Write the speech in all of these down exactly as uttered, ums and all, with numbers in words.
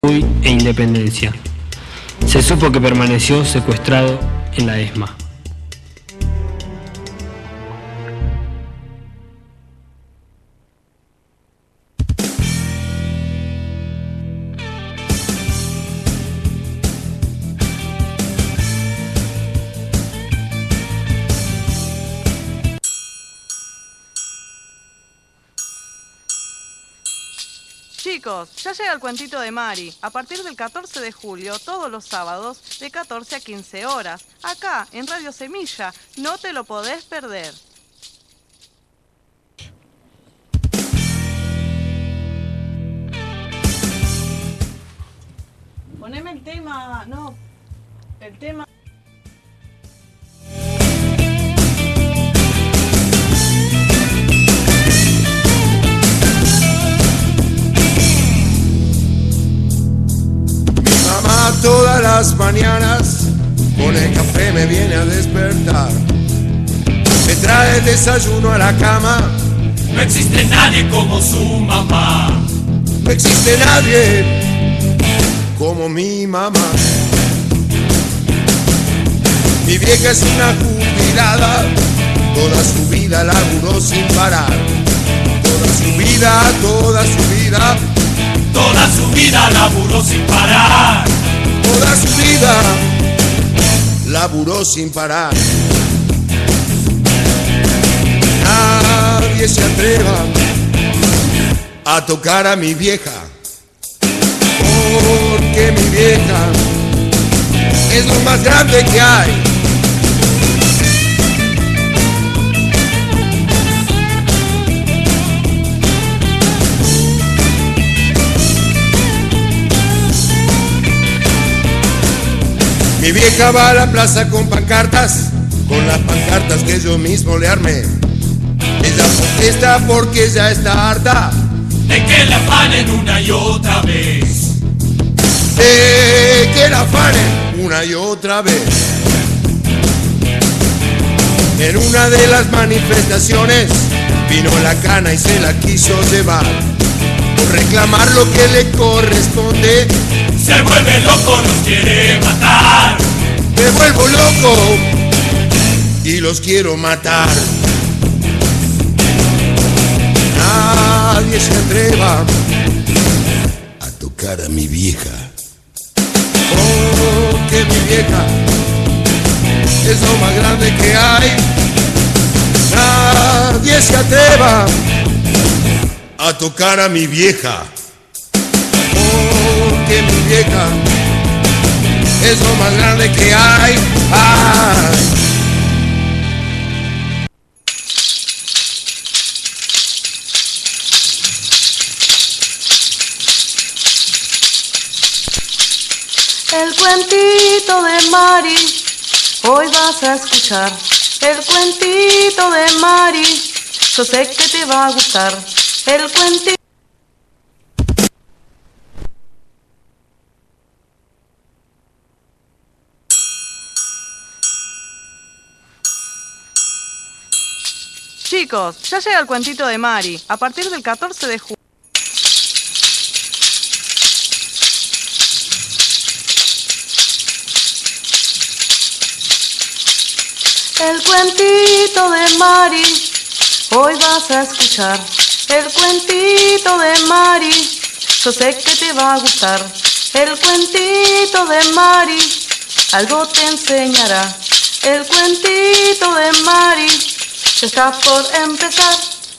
e Independencia. Se supo que permaneció secuestrado en la ESMA. Chicos, ya llega el cuentito de Mari. A partir del catorce de julio, todos los sábados, de catorce a quince horas. Acá, en Radio Semilla. No te lo podés perder. Poneme el tema... No, el tema... Mamá todas las mañanas con el café me viene a despertar. Me trae el desayuno a la cama. No existe nadie como su mamá. No existe nadie como mi mamá. Mi vieja es una jubilada, toda su vida laburó sin parar. Toda su vida, toda su vida. Toda su vida laburó sin parar. Toda su vida laburó sin parar. Nadie se atreva a tocar a mi vieja, porque mi vieja es lo más grande que hay. Mi vieja va a la plaza con pancartas, con las pancartas que yo mismo le armé. Ella protesta porque ya está harta de que la afanen una y otra vez. De que la afanen una y otra vez. En una de las manifestaciones vino la cana y se la quiso llevar. Por reclamar lo que le corresponde, se vuelve loco, los quiere matar. Me vuelvo loco y los quiero matar. Nadie se atreva a tocar a mi vieja, porque mi vieja es lo más grande que hay. Nadie se atreva a tocar a mi vieja, porque mi vieja es lo más grande que hay. Ay. El cuentito de Mari, hoy vas a escuchar. El cuentito de Mari, yo sé que te va a gustar. El cuentito... Chicos, ya llega el cuentito de Mari. A partir del catorce de julio. El cuentito de Mari, hoy vas a escuchar. El cuentito de Mari, yo sé que te va a gustar. El cuentito de Mari, algo te enseñará. El cuentito de Mari está por empezar.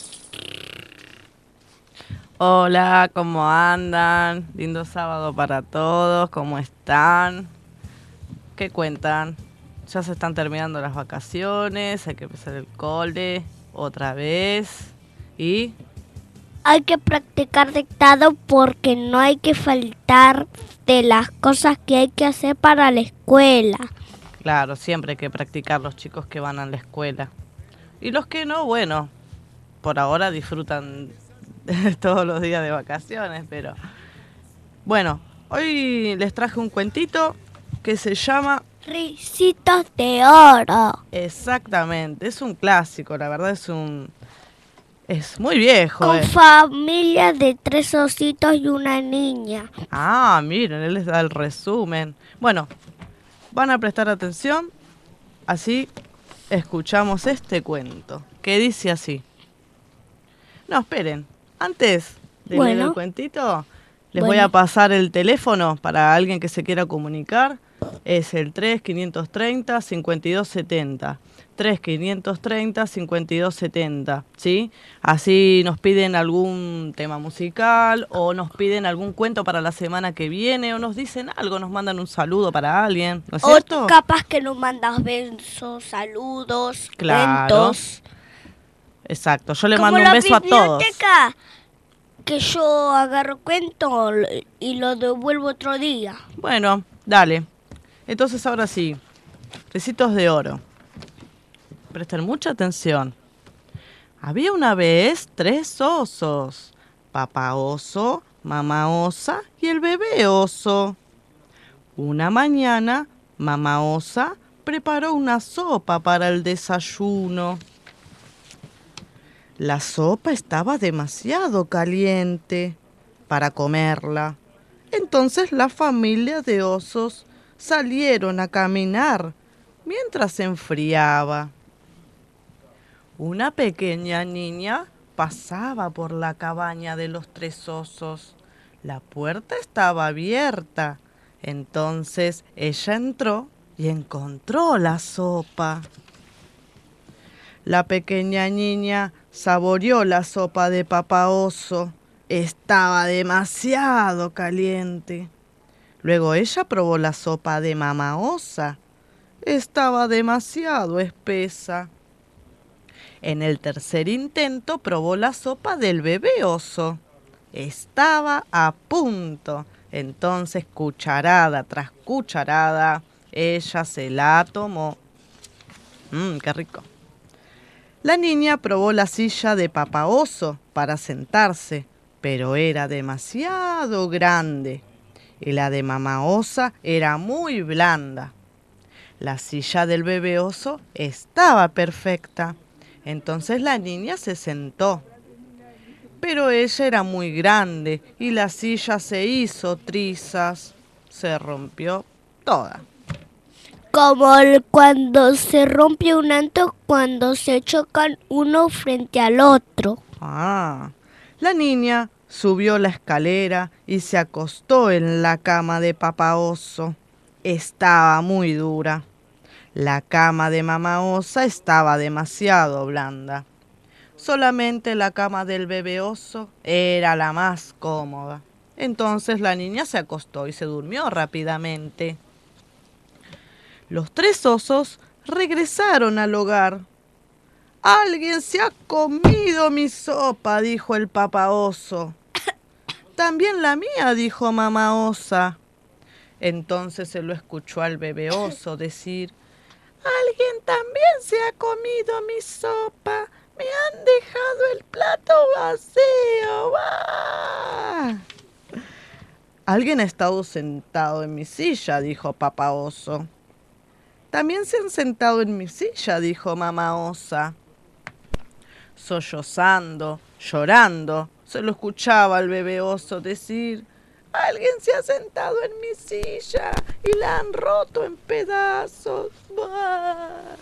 Hola, ¿cómo andan? Lindo sábado para todos, ¿cómo están? ¿Qué cuentan? Ya se están terminando las vacaciones, hay que empezar el cole otra vez. ¿Y? Hay que practicar dictado porque no hay que faltar de las cosas que hay que hacer para la escuela. Claro, siempre hay que practicar los chicos que van a la escuela. Y los que no, bueno, por ahora disfrutan todos los días de vacaciones, pero... Bueno, hoy les traje un cuentito que se llama... Ricitos de oro. Exactamente, es un clásico, la verdad es un... Es muy viejo. Con eh. familia de tres ositos y una niña. Ah, miren, él les da el resumen. Bueno, van a prestar atención, así escuchamos este cuento, que dice así. No, esperen, antes de leer Bueno. el cuentito, les Bueno. voy a pasar el teléfono para alguien que se quiera comunicar. Es el tres quinientos treinta, cincuenta y dos setenta. tres quinientos treinta, cincuenta y dos setenta, ¿sí? Así nos piden algún tema musical o nos piden algún cuento para la semana que viene o nos dicen algo, nos mandan un saludo para alguien, ¿no es O cierto? capaz que nos mandas besos, saludos, Claro. cuentos. Exacto, yo le Como mando un la beso a todos. biblioteca, que yo agarro cuento y lo devuelvo otro día. Bueno, dale. Entonces ahora sí, Ricitos de Oro. Presten mucha atención. Había una vez tres osos. Papá oso, mamá osa y el bebé oso. Una mañana, mamá osa preparó una sopa para el desayuno. La sopa estaba demasiado caliente para comerla. Entonces la familia de osos salieron a caminar mientras se enfriaba. Una pequeña niña pasaba por la cabaña de los tres osos. La puerta estaba abierta. Entonces ella entró y encontró la sopa. La pequeña niña saboreó la sopa de papá oso. Estaba demasiado caliente. Luego ella probó la sopa de mamá osa. Estaba demasiado espesa. En el tercer intento probó la sopa del bebé oso. Estaba a punto. Entonces, cucharada tras cucharada, ella se la tomó. Mmm, qué rico. La niña probó la silla de papá oso para sentarse, pero era demasiado grande. Y la de mamá osa era muy blanda. La silla del bebé oso estaba perfecta. Entonces la niña se sentó. Pero ella era muy grande y la silla se hizo trizas. Se rompió toda. Como el- cuando se rompe un auto cuando se chocan uno frente al otro. Ah, la niña subió la escalera y se acostó en la cama de papá oso. Estaba muy dura. La cama de mamá osa estaba demasiado blanda. Solamente la cama del bebé oso era la más cómoda. Entonces la niña se acostó y se durmió rápidamente. Los tres osos regresaron al hogar. «Alguien se ha comido mi sopa», dijo el papá oso. «También la mía», dijo mamá osa. Entonces se lo escuchó al bebé oso decir: «Alguien también se ha comido mi sopa. Me han dejado el plato vacío». ¡Bah! «Alguien ha estado sentado en mi silla», dijo papá oso. «También se han sentado en mi silla», dijo mamá osa. Sollozando, llorando, se lo escuchaba al bebé oso decir: «Alguien se ha sentado en mi silla y la han roto en pedazos». ¡Bah!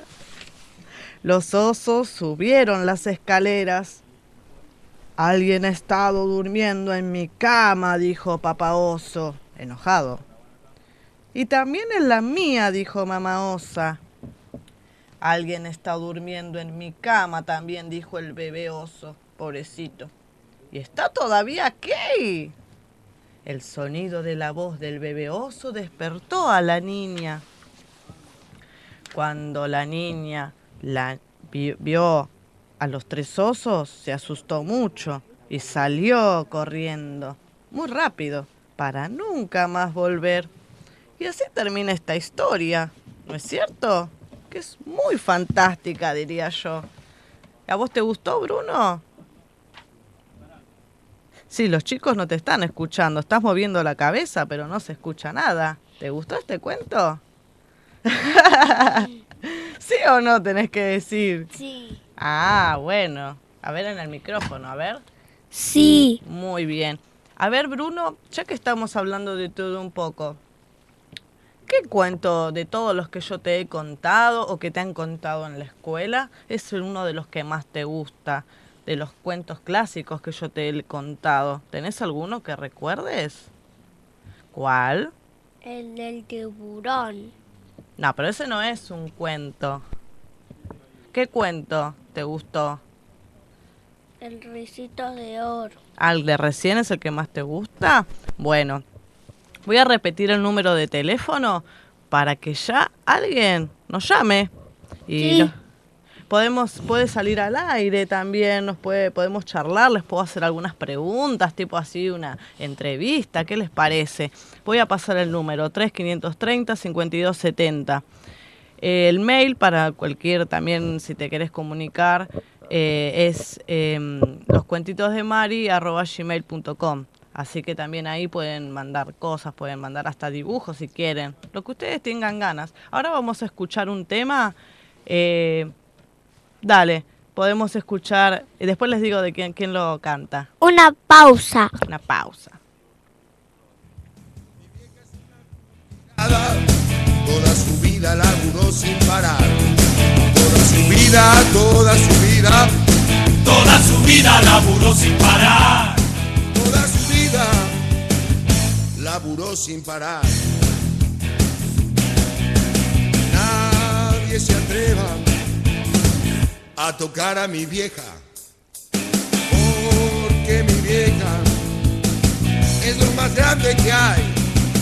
Los osos subieron las escaleras. «Alguien ha estado durmiendo en mi cama», dijo papá oso, enojado. «Y también en la mía», dijo mamá osa. «Alguien está durmiendo en mi cama también», dijo el bebé oso, pobrecito. «¿Y está todavía aquí?» El sonido de la voz del bebé oso despertó a la niña. Cuando la niña la vi- vio a los tres osos, se asustó mucho y salió corriendo, muy rápido, para nunca más volver. Y así termina esta historia, ¿no es cierto? Que es muy fantástica, diría yo. ¿A vos te gustó, Bruno? Sí, los chicos no te están escuchando, estás moviendo la cabeza, pero no se escucha nada. ¿Te gustó este cuento? ¿Sí o no tenés que decir? Sí. Ah, bueno. A ver en el micrófono, a ver. Sí. Muy bien. A ver, Bruno, ya que estamos hablando de todo un poco, ¿qué cuento de todos los que yo te he contado o que te han contado en la escuela es uno de los que más te gusta, de los cuentos clásicos que yo te he contado? ¿Tenés alguno que recuerdes? ¿Cuál? El del tiburón. No, pero ese no es un cuento. ¿Qué cuento te gustó? El risito de oro. ¿Al de recién es el que más te gusta? Bueno, voy a repetir el número de teléfono para que ya alguien nos llame. Y Sí. lo- podemos, puede salir al aire también, nos puede, podemos charlar, les puedo hacer algunas preguntas, tipo así una entrevista, ¿qué les parece? Voy a pasar el número, tres quinientos treinta, cincuenta y dos setenta. Eh, el mail para cualquier, también si te querés comunicar, eh, es eh, loscuentitosdemari arroba gmail punto com. Así que también ahí pueden mandar cosas, pueden mandar hasta dibujos si quieren, lo que ustedes tengan ganas. Ahora vamos a escuchar un tema. Eh, dale, podemos escuchar, y después les digo de quién, quién lo canta. Una pausa. Una pausa. Toda su vida laburó sin parar. Toda su vida, toda su vida, Toda su vida laburó sin parar. toda su vida laburó sin parar. Nadie se atreva a tocar a mi vieja, porque mi vieja es lo más grande que hay.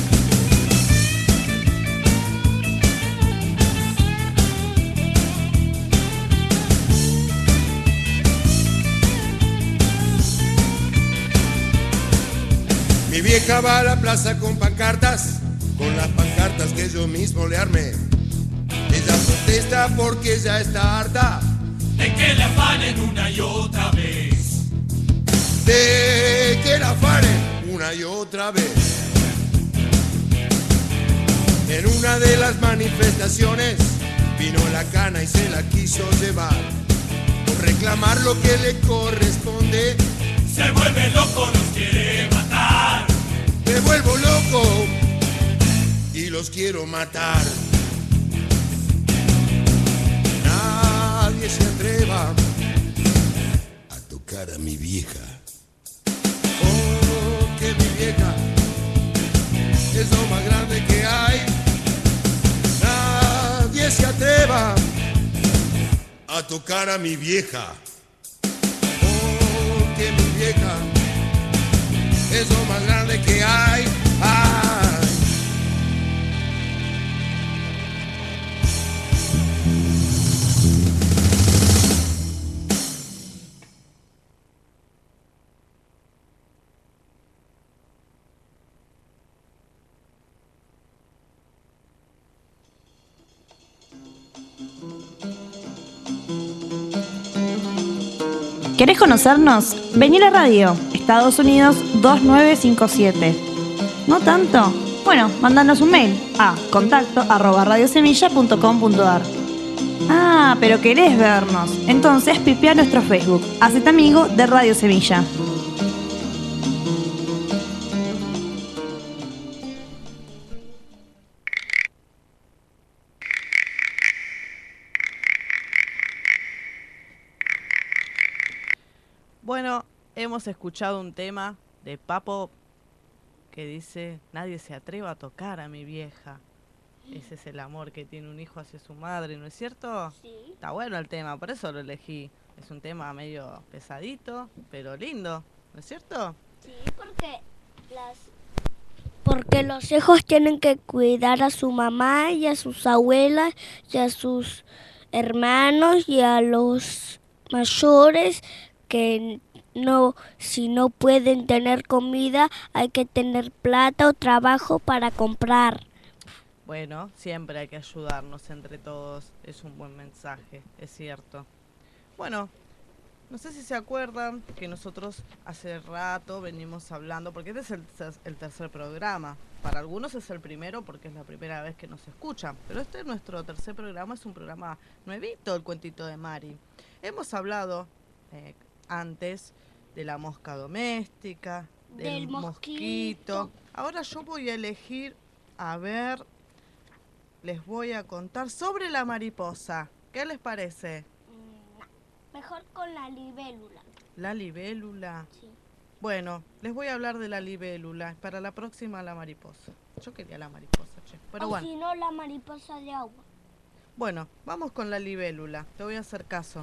Mi vieja va a la plaza con pancartas, con las pancartas que yo mismo le armé. Ella protesta porque ya está harta De que le afanen una y otra vez. de que la afanen una y otra vez. En una de las manifestaciones vino la cana y se la quiso llevar, por reclamar lo que le corresponde. Se vuelve loco, nos quiere matar. Me vuelvo loco y los quiero matar. Nadie se atreva a tocar a mi vieja, porque mi vieja es lo más grande que hay. Nadie se atreva a tocar a mi vieja, porque mi vieja es lo más grande que hay. Ay. ¿Querés conocernos? Vení a la radio, Estados Unidos dos nueve cinco siete. ¿No tanto? Bueno, mandanos un mail a contacto arroba radiosemilla punto com punto ar. Ah, pero querés vernos. Entonces pipea nuestro Facebook. Hacete amigo de Radio Semilla. Bueno, hemos escuchado un tema de Papo que dice, nadie se atreva a tocar a mi vieja. Ese es el amor que tiene un hijo hacia su madre, ¿no es cierto? Sí. Está bueno el tema, por eso lo elegí. Es un tema medio pesadito, pero lindo, ¿no es cierto? Sí, porque las porque los hijos tienen que cuidar a su mamá y a sus abuelas y a sus hermanos y a los mayores que no, si no pueden tener comida, hay que tener plata o trabajo para comprar. Bueno, siempre hay que ayudarnos entre todos, es un buen mensaje, es cierto. Bueno, no sé si se acuerdan que nosotros hace rato venimos hablando, porque este es el, el tercer programa. Para algunos es el primero porque es la primera vez que nos escuchan, pero este es nuestro tercer programa, es un programa nuevito, el Cuentito de Mari. Hemos hablado, eh, antes de la mosca doméstica, del, Del mosquito. mosquito. Ahora yo voy a elegir, a ver, les voy a contar sobre la mariposa. ¿Qué les parece? Mejor con la libélula. La libélula. Sí. Bueno, les voy a hablar de la libélula. Para la próxima, la mariposa. Yo quería la mariposa, che. Pero o bueno. si no, la mariposa de agua. Bueno, vamos con la libélula. Te voy a hacer caso.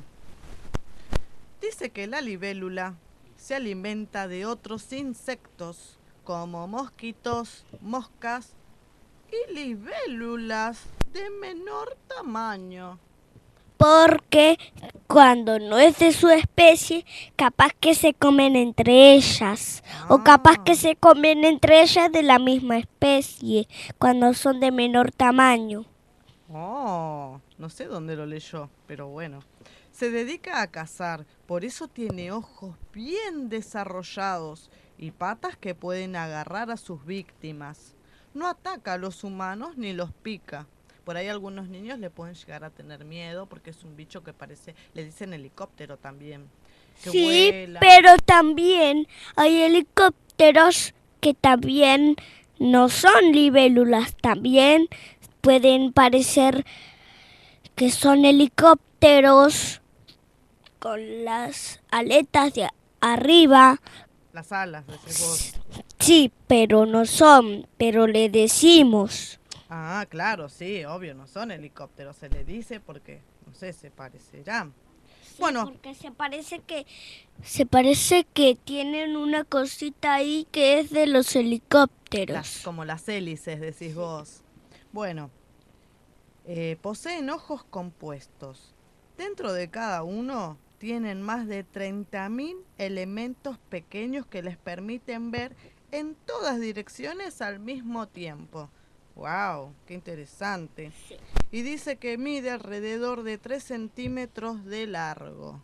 Dice que la libélula se alimenta de otros insectos como mosquitos, moscas y libélulas de menor tamaño. Porque cuando no es de su especie, capaz que se comen entre ellas. O capaz que se comen entre ellas de la misma especie, cuando son de menor tamaño. Oh, no sé dónde lo leyó, pero bueno. Se dedica a cazar, por eso tiene ojos bien desarrollados y patas que pueden agarrar a sus víctimas. No ataca a los humanos ni los pica. Por ahí algunos niños le pueden llegar a tener miedo porque es un bicho que parece, le dicen helicóptero también. Que Sí, vuela. pero también hay helicópteros que también no son libélulas, también pueden parecer que son helicópteros con las aletas de arriba. Las alas, decís vos. Sí, pero no son, pero le decimos. Ah, claro, sí, obvio, no son helicópteros, se le dice porque, no sé, se parecerán. Sí, Bueno. porque se parece que se parece que tienen una cosita ahí que es de los helicópteros. Las, como las hélices, decís vos. Bueno, eh, poseen ojos compuestos. Dentro de cada uno tienen más de treinta mil elementos pequeños que les permiten ver en todas direcciones al mismo tiempo. ¡Wow! ¡Qué interesante! Sí. Y dice que mide alrededor de tres centímetros de largo.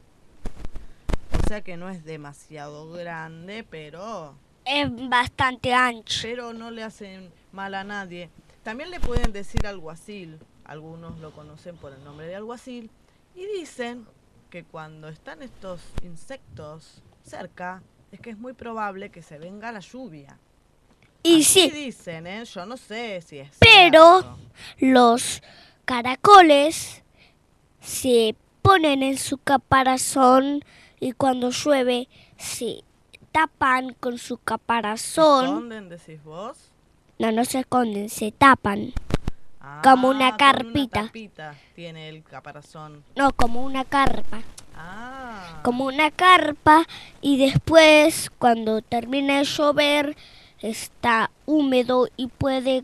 O sea que no es demasiado grande, pero... Es bastante ancho. pero no le hacen mal a nadie. También le pueden decir alguacil. Algunos lo conocen por el nombre de alguacil. Y dicen que cuando están estos insectos cerca, es que es muy probable que se venga la lluvia. Y Así sí, dicen, ¿eh? Yo no sé si es pero cierto. los caracoles se ponen en su caparazón y cuando llueve se tapan con su ¿Se caparazón. esconden, decís vos? No, no se esconden, se tapan. Ah, Como una con carpita. Una tapita tiene el caparazón. No, como una carpa. Ah. Como una carpa y después cuando termina de llover está húmedo y puede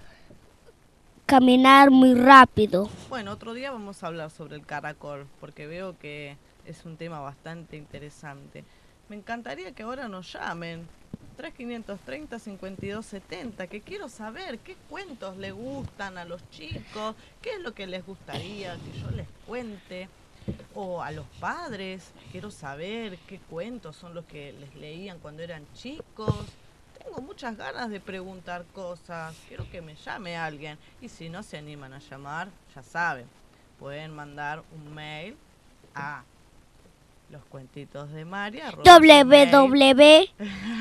caminar muy rápido. Bueno, otro día vamos a hablar sobre el caracol, porque veo que es un tema bastante interesante. Me encantaría que ahora nos llamen. tres quinientos treinta, cincuenta y dos setenta, que quiero saber qué cuentos le gustan a los chicos, qué es lo que les gustaría que yo les cuente. O a los padres, quiero saber qué cuentos son los que les leían cuando eran chicos. Tengo muchas ganas de preguntar cosas, quiero que me llame alguien. Y si no se animan a llamar, ya saben, pueden mandar un mail a los cuentitos de María. www.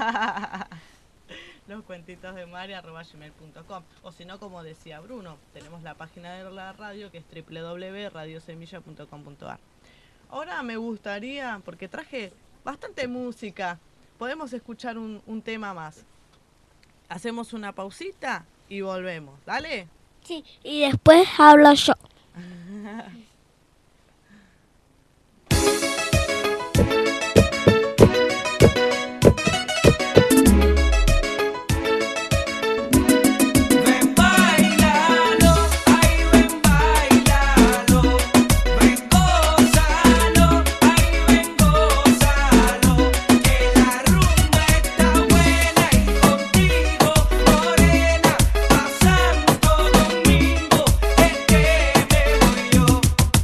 Los cuentitos de María arroba gmail punto com. O si no, como decía Bruno, tenemos la página de la radio que es doble u doble u doble u punto radio semilla punto com punto a r. Ahora me gustaría, porque traje bastante música, podemos escuchar un, un tema más. Hacemos una pausita y volvemos. ¿Dale? Sí, y después hablo yo. Ven, bailalo, ay, ven, bailalo, ven, gózalo, ay, ven, gózalo, que la rumba está buena y contigo, morena, pa' Santo Domingo es que me voy yo.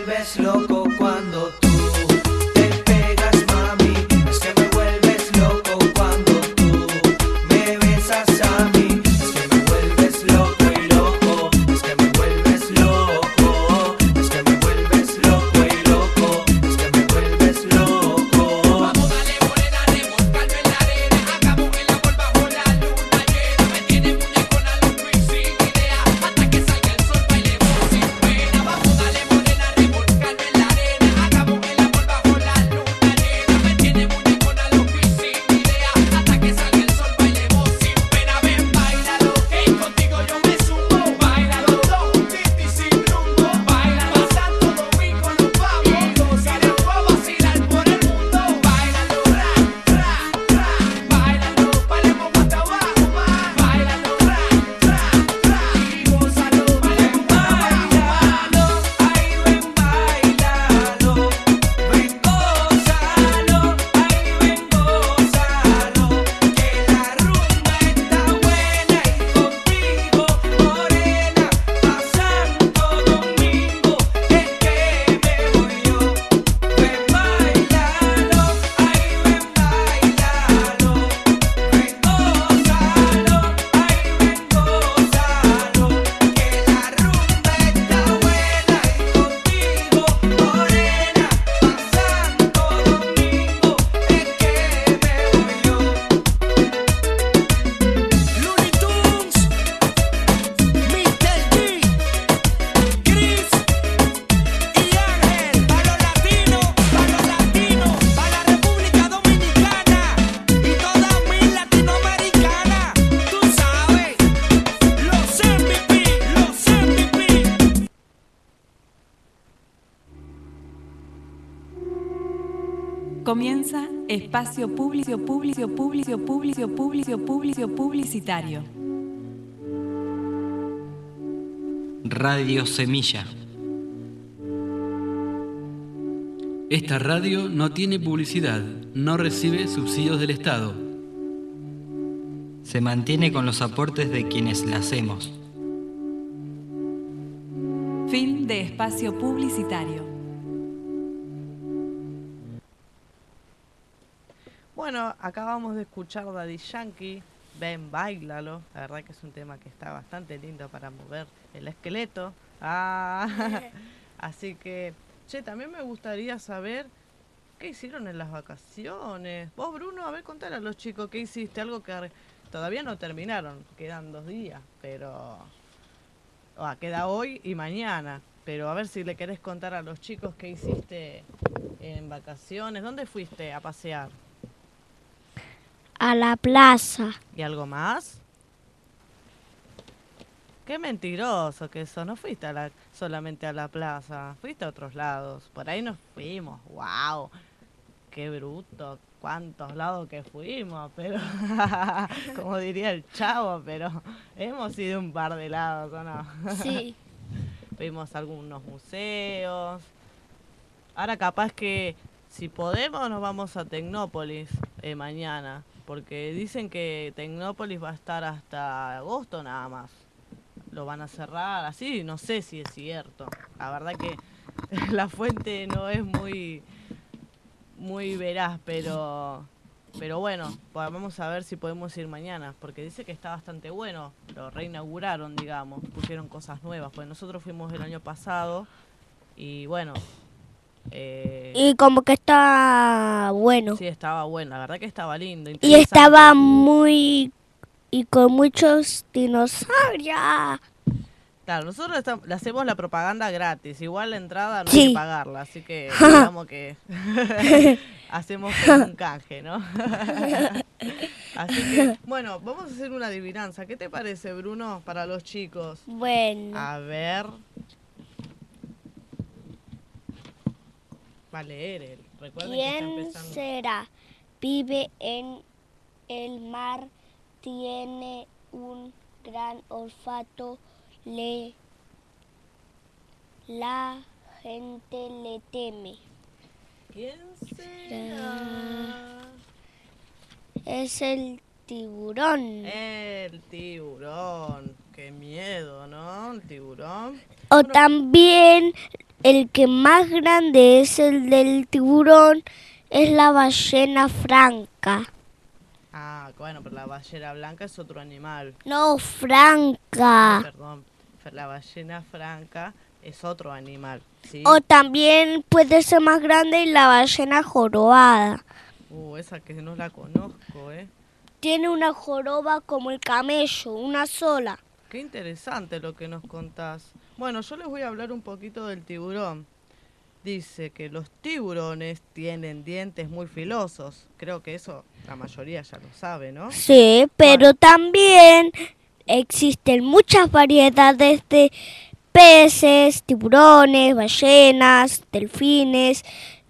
vuelves loco cuando tú te pegas, mami. Es que me vuelves loco cuando tú me besas a mí. Es que me vuelves loco y loco. Es que me vuelves loco. Es que me vuelves loco y loco. Es que me vuelves loco. Vamos dale morena, revolcarme en la arena. Hagamos el amor bajo la luna llena. Me tiene muñecona loco y sin idea. Hasta que salga el sol bailemos sin pena. Vamos dale morena, revolcarme en la arena. Hagamos el amor bajo la luna llena. Me tiene muñecona loco y sin idea. Hasta que salga el sol bailemos sin pena. Ven, bailalo, hey, contigo yo me sumo. Bailalo, dos juntitos y sin rumbo. Bailalo, a Santo Domingo nos vamos. Y después a vacilar por el mundo. Bailalo, ra, ra, ra. Bailalo, bailemos hasta abajo más. Bailalo, ra, ra, ra. Y gózalo, bailemos hasta abajo más. Ay, ven, bailalo, ven, gózalo, ay, ven, gózalo, que la rumba está buena y contigo, morena, a Santo Domingo es que me voy yo. Ven, bailalo, ay, ven, bailalo, ven, gózalo, ay, ven, gózalo, que la rumba está buena y contigo, morena, a Santo Domingo es que me voy yo. Looney Tunes, mister G, Chris y Ángel, para los latinos, para los latinos, para la República Dominicana y toda mi latinoamericana, tú sabes, los M V P, los M V P. Comienza espacio público, público, público, público, público, público, publicitario. Radio Semilla. Esta radio no tiene publicidad, no recibe subsidios del Estado. Se mantiene con los aportes de quienes la hacemos. Fin de espacio publicitario. Bueno, acabamos de escuchar Daddy Yankee, Ven, Báilalo. La verdad que es un tema que está bastante lindo para mover el esqueleto. Ah, así que, che, también me gustaría saber qué hicieron en las vacaciones. Vos, Bruno, a ver, contale a los chicos qué hiciste. Algo que todavía no terminaron, quedan dos días, pero... Ah, queda hoy y mañana. Pero a ver si le querés contar a los chicos qué hiciste en vacaciones. ¿Dónde fuiste a pasear? A la plaza. ¿Y algo más? Qué mentiroso que eso. No fuiste a la, solamente a la plaza. Fuiste a otros lados. Por ahí nos fuimos. ¡Wow! ¡Qué bruto! ¿Cuántos lados que fuimos? Pero, como diría el Chavo, pero hemos ido un par de lados, ¿o no? Sí. Fuimos a algunos museos. Ahora capaz que, si podemos, nos vamos a Tecnópolis eh, mañana. Porque dicen que Tecnópolis va a estar hasta agosto nada más. Lo van a cerrar así, no sé si es cierto. La verdad que la fuente no es muy, muy veraz, pero, pero bueno, pues vamos a ver si podemos ir mañana. Porque dice que está bastante bueno. Lo reinauguraron, digamos. Pusieron cosas nuevas. Pues nosotros fuimos el año pasado y bueno... Eh, Y como que estaba bueno. Sí, estaba bueno, la verdad que estaba lindo. Y estaba muy... y con muchos dinosaurios. Claro, nosotros estamos, le hacemos la propaganda gratis. Igual la entrada no Sí. hay que pagarla, así que digamos que hacemos como un canje, ¿no? Así que, bueno, vamos a hacer una adivinanza. ¿Qué te parece, Bruno, para los chicos? Bueno. A ver... Va a leer él. Recuerden que está ¿Quién empezando. será? Vive en el mar, tiene un gran olfato, le la gente le teme. ¿Quién será? Es el tiburón. El tiburón. Qué miedo, ¿no? El tiburón. O también el que más grande es el del tiburón, es la ballena franca. Ah, bueno, pero la ballena blanca es otro animal. No, Ay, franca. perdón, la ballena franca es otro animal, ¿sí? O también puede ser más grande la ballena jorobada. Uh, esa que no la conozco, ¿eh? Tiene una joroba como el camello, una sola. Qué interesante lo que nos contás. Bueno, yo les voy a hablar un poquito del tiburón. Dice que los tiburones tienen dientes muy filosos. Creo que eso la mayoría ya lo sabe, ¿no? Sí, pero también existen muchas variedades de peces, tiburones, ballenas, delfines,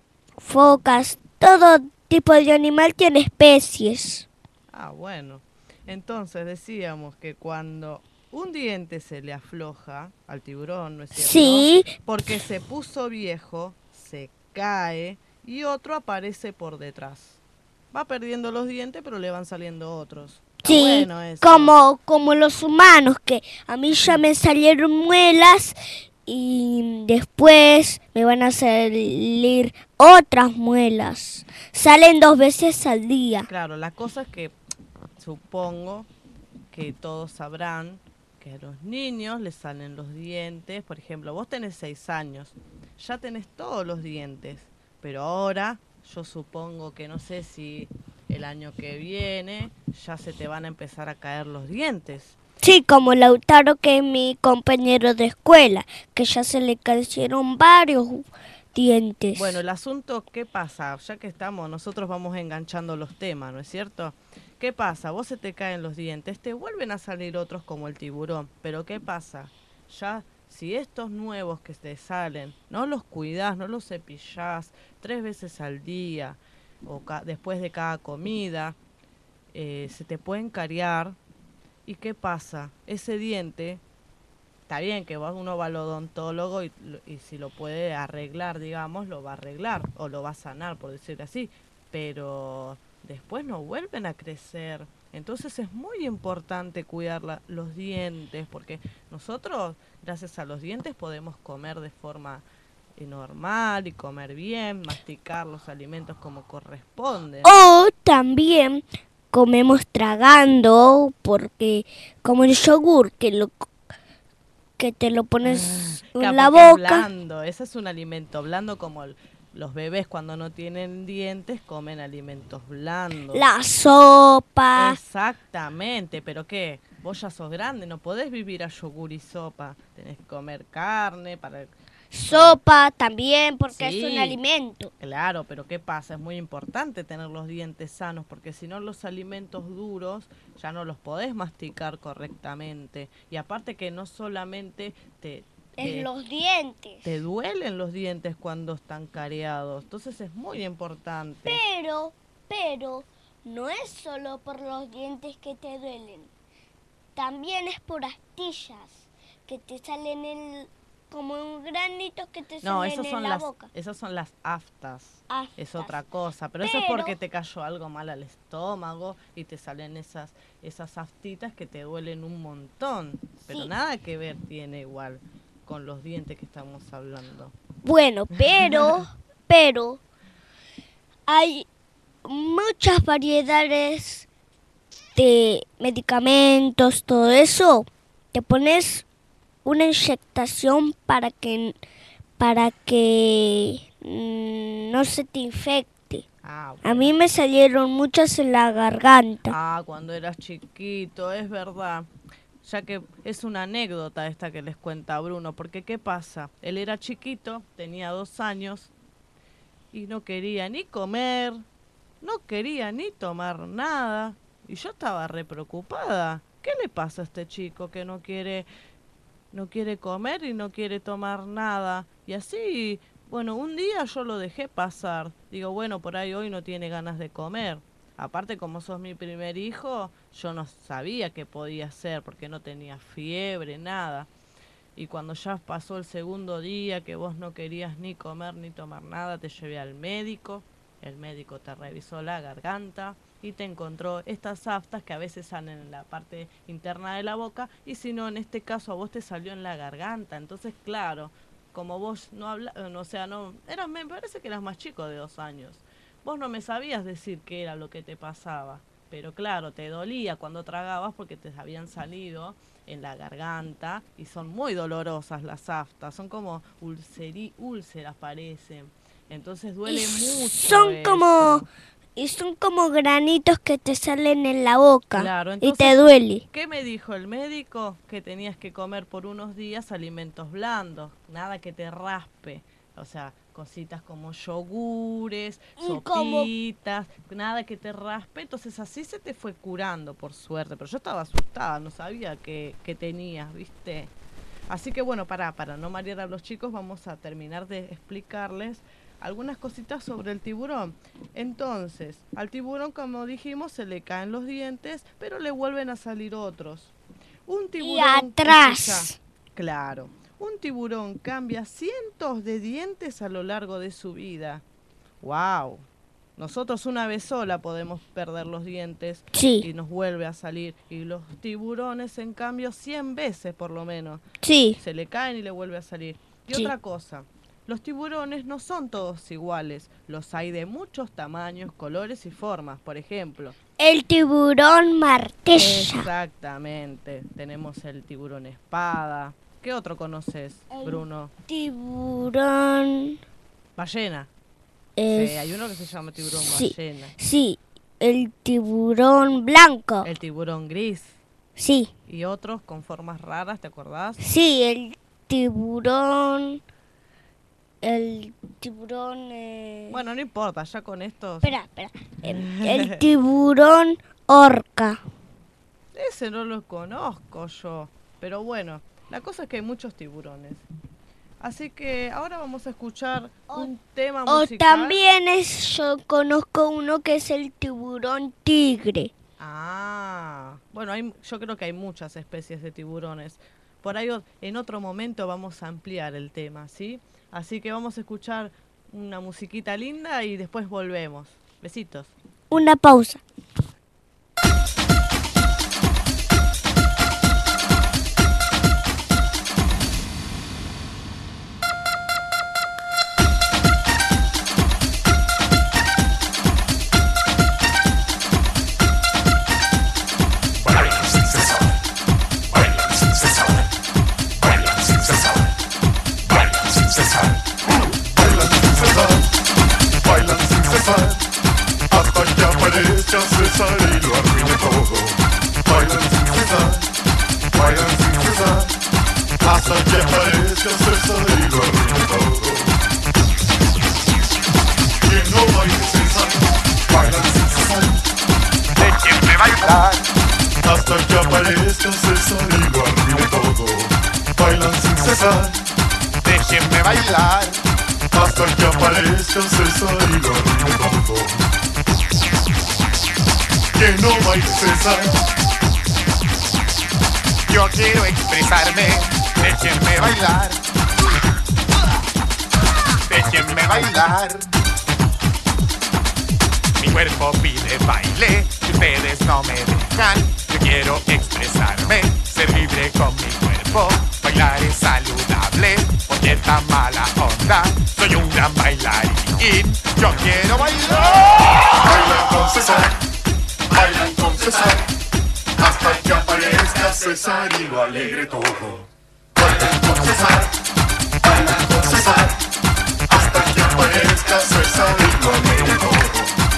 focas. Todo tipo de animal tiene especies. Ah, bueno. Entonces decíamos que cuando un diente se le afloja al tiburón, ¿no es cierto? Sí. Porque se puso viejo, se cae y otro aparece por detrás. Va perdiendo los dientes, pero le van saliendo otros. Está Sí, bueno eso. como, como los humanos, que a mí ya me salieron muelas y después me van a salir otras muelas. Salen dos veces al día. Claro, la cosa es que supongo que todos sabrán que a los niños les salen los dientes. Por ejemplo, vos tenés seis años, ya tenés todos los dientes, pero ahora yo supongo que no sé si el año que viene ya se te van a empezar a caer los dientes. Sí, como Lautaro, que es mi compañero de escuela, que ya se le cayeron varios dientes. Bueno, el asunto, ¿qué pasa? Ya que estamos, nosotros vamos enganchando los temas, ¿no es cierto? ¿Qué pasa? Vos se te caen los dientes, te vuelven a salir otros como el tiburón, pero ¿qué pasa? Ya, si estos nuevos que te salen, no los cuidás, no los cepillás tres veces al día o ca- después de cada comida, eh, se te pueden cariar. ¿Y qué pasa? Ese diente, está bien que va- uno va al odontólogo y, lo- y si lo puede arreglar, digamos, lo va a arreglar o lo va a sanar, por decirlo así, pero después no vuelven a crecer. Entonces es muy importante cuidar la- los dientes, porque nosotros, gracias a los dientes, podemos comer de forma eh, normal y comer bien, masticar los alimentos como corresponde. O también comemos tragando, porque como el yogur, que lo que te lo pones Claro, en la porque es boca. blando, ese es un alimento blando como el- los bebés cuando no tienen dientes comen alimentos blandos. La sopa. Exactamente, pero ¿qué? Vos ya sos grande, no podés vivir a yogur y sopa. Tenés que comer carne para... Sopa también, porque es Sí, un alimento. Claro, pero ¿qué pasa? Es muy importante tener los dientes sanos porque si no los alimentos duros ya no los podés masticar correctamente. Y aparte que no solamente te... Es te- los dientes. Te duelen los dientes cuando están careados, entonces es muy importante. Pero, pero, no es solo por los dientes que te duelen. También es por astillas que te salen en, como un granitos que te No, salen esas en son la las, boca. esas son las aftas. Aftas. Es otra cosa, pero, eso es Pero- porque te cayó algo mal al estómago y te salen esas esas aftitas que te duelen un montón. Pero Sí. nada que ver tiene igual con los dientes que estamos hablando. Bueno, pero, pero, hay muchas variedades de medicamentos, todo eso. Te pones una inyectación para que, para que mm, no se te infecte. Ah, A mí me salieron muchas en la garganta. Ah, cuando eras chiquito, es verdad. Ya que es una anécdota esta que les cuenta Bruno, porque ¿qué pasa? Él era chiquito, tenía dos años y no quería ni comer, no quería ni tomar nada. Y yo estaba re preocupada. ¿Qué le pasa a este chico que no quiere, no quiere comer y no quiere tomar nada? Y así, bueno, un día yo lo dejé pasar. Digo, bueno, por ahí hoy no tiene ganas de comer. Aparte, como sos mi primer hijo, yo no sabía qué podía hacer porque no tenía fiebre, nada. Y cuando ya pasó el segundo día que vos no querías ni comer ni tomar nada, te llevé al médico. El médico te revisó la garganta y te encontró estas aftas que a veces salen en la parte interna de la boca y si no, en este caso a vos te salió en la garganta. Entonces, claro, como vos no hablas, o sea, no, era, me parece que eras más chico de dos años. Vos no me sabías decir qué era lo que te pasaba, pero claro, te dolía cuando tragabas porque te habían salido en la garganta y son muy dolorosas las aftas, son como ulceri, úlceras parecen, entonces duele Y mucho. son eso. como y son como granitos que te salen en la boca Claro, y entonces, te duele. ¿qué me dijo el médico? Que tenías que comer por unos días alimentos blandos, nada que te raspe, o sea, cositas como yogures, Y como- sopitas, nada que te raspe, entonces así se te fue curando, por suerte, pero yo estaba asustada, no sabía que, que tenías, ¿viste? Así que bueno, para, para no marear a los chicos, vamos a terminar de explicarles algunas cositas sobre el tiburón. Entonces, al tiburón, como dijimos, se le caen los dientes, pero le vuelven a salir otros. Un tiburón... atrás. escucha, claro. Un tiburón cambia cientos de dientes a lo largo de su vida. ¡Wow! Nosotros una vez sola podemos perder los dientes Sí. y nos vuelve a salir. Y los tiburones, en cambio, cien veces por lo menos. Sí. Se le caen y le vuelve a salir. Y Sí. otra cosa, los tiburones no son todos iguales. Los hay de muchos tamaños, colores y formas. Por ejemplo, El tiburón martella. exactamente, tenemos el tiburón espada. ¿Qué otro conoces, El Bruno? Tiburón Ballena. es- Sí, hay uno que se llama tiburón sí, ballena. Sí, el tiburón blanco. El tiburón gris. Sí. Y otros con formas raras, ¿te acordás? Sí, el tiburón el tiburón eh, Bueno, no importa, ya con estos... Espera, espera. El, el tiburón orca. Ese no lo conozco yo. Pero bueno, la cosa es que hay muchos tiburones. Así que ahora vamos a escuchar un tema O musical. también es, yo conozco uno que es el tiburón tigre. Ah, bueno, hay, yo creo que hay muchas especies de tiburones. Por ahí o- en otro momento vamos a ampliar el tema, ¿sí? Así que vamos a escuchar una musiquita linda y después volvemos. Besitos. Una pausa. Bailan sin cesar, bailan sin cesar, bailan sin cesar, bailan sin cesar, bailan sin cesar, bailan sin cesar, hasta que aparezca César y lo arruine todo. Bailan sin cesar, bailan sin cesar, hasta que aparezca César y lo arruine todo. Que no baile César, bailan sin cesar. Déjenme bailar hasta que aparezca César y lo arruine todo. Bailan sin cesar. Déjenme bailar hasta que aparezca César y lo arruine todo. Que no baile César. Yo quiero expresarme. Déjenme bailar. Déjenme bailar. Mi cuerpo pide baile y ustedes no me dejan. Yo quiero expresarme, ser libre con mi cuerpo. Bailar es saludable, porque tan mala onda. Soy un gran bailarín, yo quiero bailar. Bailan con César, bailan con César, hasta que aparezca César y lo alegre todo. Bailan con César, bailan con César, hasta que aparezca César y lo alegre todo.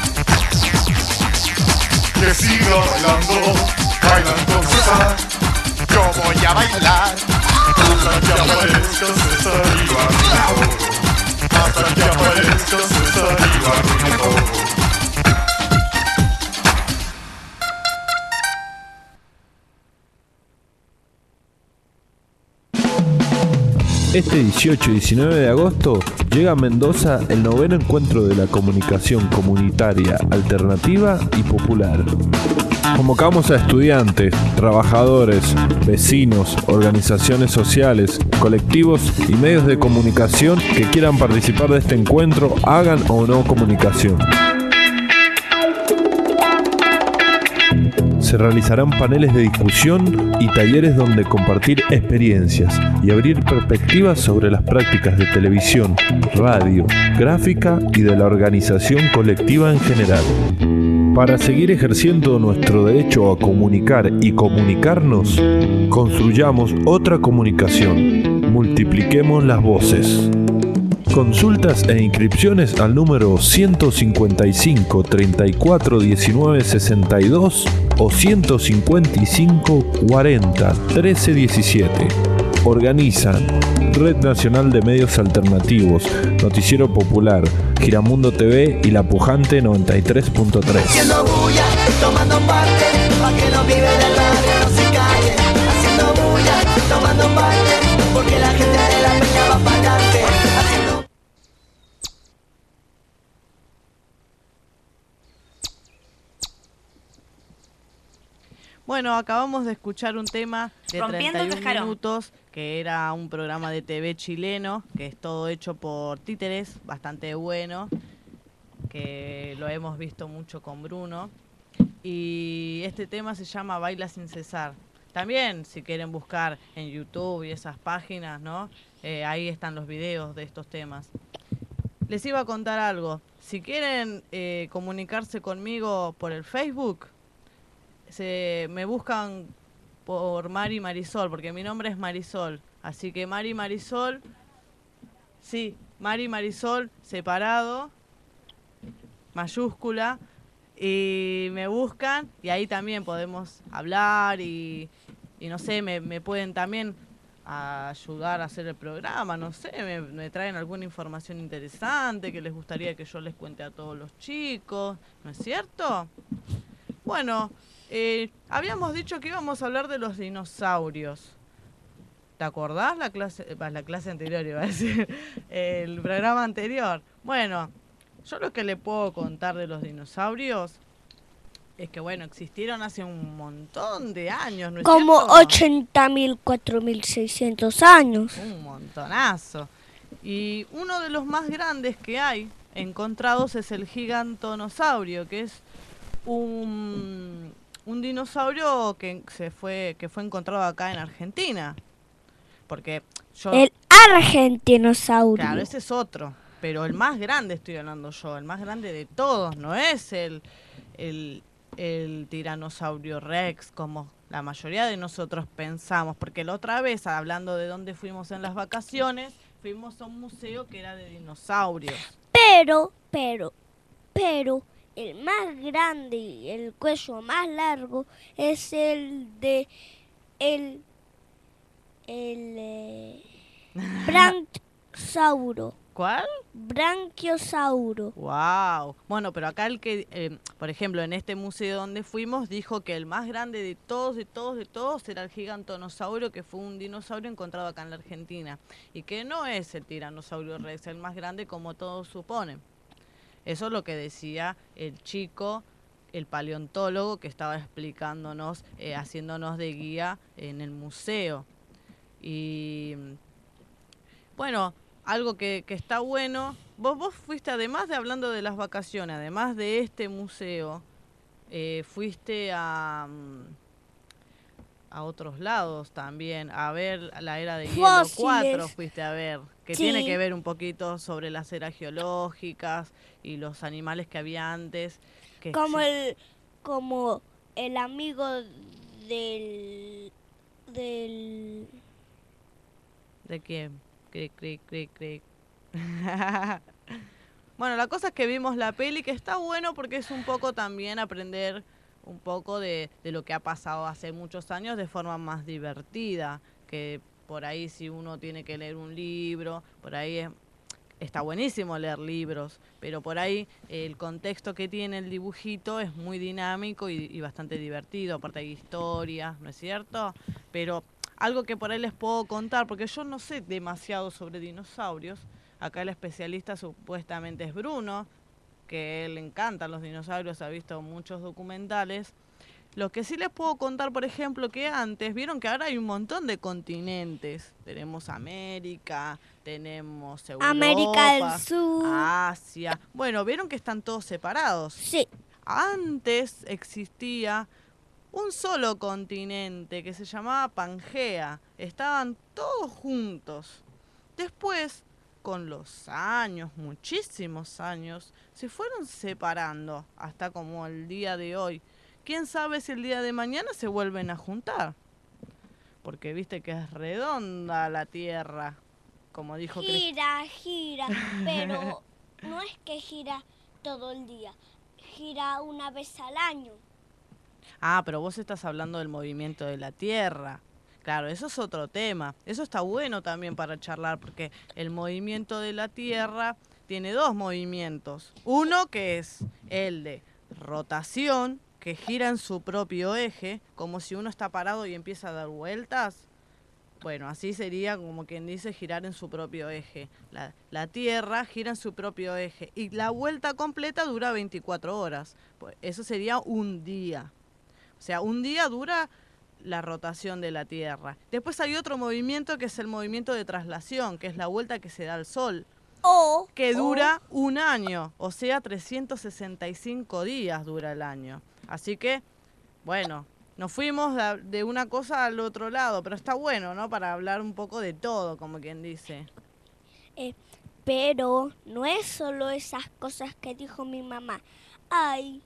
Que siga bailando, bailan con César. Yo voy a bailar hasta que aparezca César y lo arruine todo. Hasta que aparezca César y lo arruine todo. Este dieciocho y diecinueve de agosto llega a Mendoza el noveno encuentro de la comunicación comunitaria, alternativa y popular. Convocamos a estudiantes, trabajadores, vecinos, organizaciones sociales, colectivos y medios de comunicación que quieran participar de este encuentro, hagan o no comunicación. Se realizarán paneles de discusión y talleres donde compartir experiencias y abrir perspectivas sobre las prácticas de televisión, radio, gráfica y de la organización colectiva en general. Para seguir ejerciendo nuestro derecho a comunicar y comunicarnos, construyamos otra comunicación. Multipliquemos las voces. Consultas e inscripciones al número ciento cincuenta y cinco, treinta y cuatro, diecinueve, sesenta y dos o ciento cincuenta y cinco, cuarenta, trece, diecisiete. Organizan Red Nacional de Medios Alternativos, Noticiero Popular, Giramundo T V y La Pujante noventa y tres punto tres. Haciendo bulla, tomando parte, pa' que los pibes del barrio no se callen. Haciendo bulla, tomando parte, porque la gente de la peña va para adelante. Haciendo... Bueno, acabamos de escuchar un tema de Rompiendo treinta y uno Cascarón. minutos, que era un programa de T V chileno, que es todo hecho por títeres, bastante bueno, que lo hemos visto mucho con Bruno. Y este tema se llama Baila sin cesar. También, si quieren buscar en YouTube y esas páginas, ¿no? Eh, ahí están los videos de estos temas. Les iba a contar algo. Si quieren eh, comunicarse conmigo por el Facebook, se me buscan por Mari Marisol, porque mi nombre es Marisol. Así que Mari Marisol, sí, Mari Marisol, separado, mayúscula, y me buscan y ahí también podemos hablar y, y no sé, me, me pueden también ayudar a hacer el programa, no sé, me, me traen alguna información interesante que les gustaría que yo les cuente a todos los chicos, ¿no es cierto? Bueno, eh, habíamos dicho que íbamos a hablar de los dinosaurios. ¿Te acordás la clase, eh, la clase anterior, iba a decir, el programa anterior? Bueno, yo lo que le puedo contar de los dinosaurios es que, bueno, existieron hace un montón de años, ¿no es Como cierto? ochenta mil, cuatro mil seiscientos años. Un montonazo. Y uno de los más grandes que hay encontrados es el gigantonosaurio, que es un, un dinosaurio que se fue que fue encontrado acá en Argentina. Porque yo... El argentinosaurio. Claro, ese es otro. Pero el más grande estoy hablando yo, el más grande de todos, no es el, el, el tiranosaurio rex como la mayoría de nosotros pensamos. Porque la otra vez, hablando de dónde fuimos en las vacaciones, fuimos a un museo que era de dinosaurios. Pero, pero, pero, el más grande y el cuello más largo es el de el, el eh, Branquiosauro. ¿Cuál? Branquiosauro. Wow. Bueno, pero acá el que, eh, por ejemplo, en este museo donde fuimos, dijo que el más grande de todos, de todos, de todos, era el gigantonosaurio, que fue un dinosaurio encontrado acá en la Argentina. Y que no es el tiranosaurio rex, el más grande como todos suponen. Eso es lo que decía el chico, el paleontólogo, que estaba explicándonos, eh, haciéndonos de guía en el museo. Y bueno, algo que, que está bueno, vos, vos fuiste, además de hablando de las vacaciones, además de este museo, eh, fuiste a, a otros lados también, a ver la era de hielo Fósiles. cuatro, fuiste a ver, que Sí. tiene que ver un poquito sobre las eras geológicas y los animales que había antes. Que Como sí. el, como el amigo del, del, ¿De quién? Cric, cric, cric, cric. Bueno, la cosa es que vimos la peli, que está bueno porque es un poco también aprender un poco de, de lo que ha pasado hace muchos años de forma más divertida, que por ahí si uno tiene que leer un libro, por ahí es, está buenísimo leer libros, pero por ahí el contexto que tiene el dibujito es muy dinámico y, y bastante divertido, aparte hay historias, ¿no es cierto? Pero algo que por ahí les puedo contar, porque yo no sé demasiado sobre dinosaurios. Acá el especialista supuestamente es Bruno, que él le encantan los dinosaurios, ha visto muchos documentales. Lo que sí les puedo contar, por ejemplo, que antes, vieron que ahora hay un montón de continentes. Tenemos América, tenemos Europa, América del Sur. Asia. Bueno, vieron que están todos separados. Sí. Antes existía un solo continente que se llamaba Pangea. Estaban todos juntos. Después, con los años, muchísimos años, se fueron separando hasta como el día de hoy. ¿Quién sabe si el día de mañana se vuelven a juntar? Porque viste que es redonda la Tierra, como dijo Cris- Gira, gira, pero no es que gira todo el día, gira una vez al año. Ah, pero vos estás hablando del movimiento de la Tierra. Claro, eso es otro tema. Eso está bueno también para charlar, porque el movimiento de la Tierra tiene dos movimientos. Uno que es el de rotación, que gira en su propio eje, como si uno está parado y empieza a dar vueltas. Bueno, así sería como quien dice girar en su propio eje. La, la Tierra gira en su propio eje y la vuelta completa dura veinticuatro horas. Pues eso sería un día. O sea, un día dura la rotación de la Tierra. Después hay otro movimiento que es el movimiento de traslación, que es la vuelta que se da al Sol, O, que o- dura un año, o sea, trescientos sesenta y cinco días dura el año. Así que, bueno, nos fuimos de, de una cosa al otro lado, pero está bueno, ¿no? Para hablar un poco de todo, como quien dice. eh, pero no es solo esas cosas que dijo mi mamá. Hay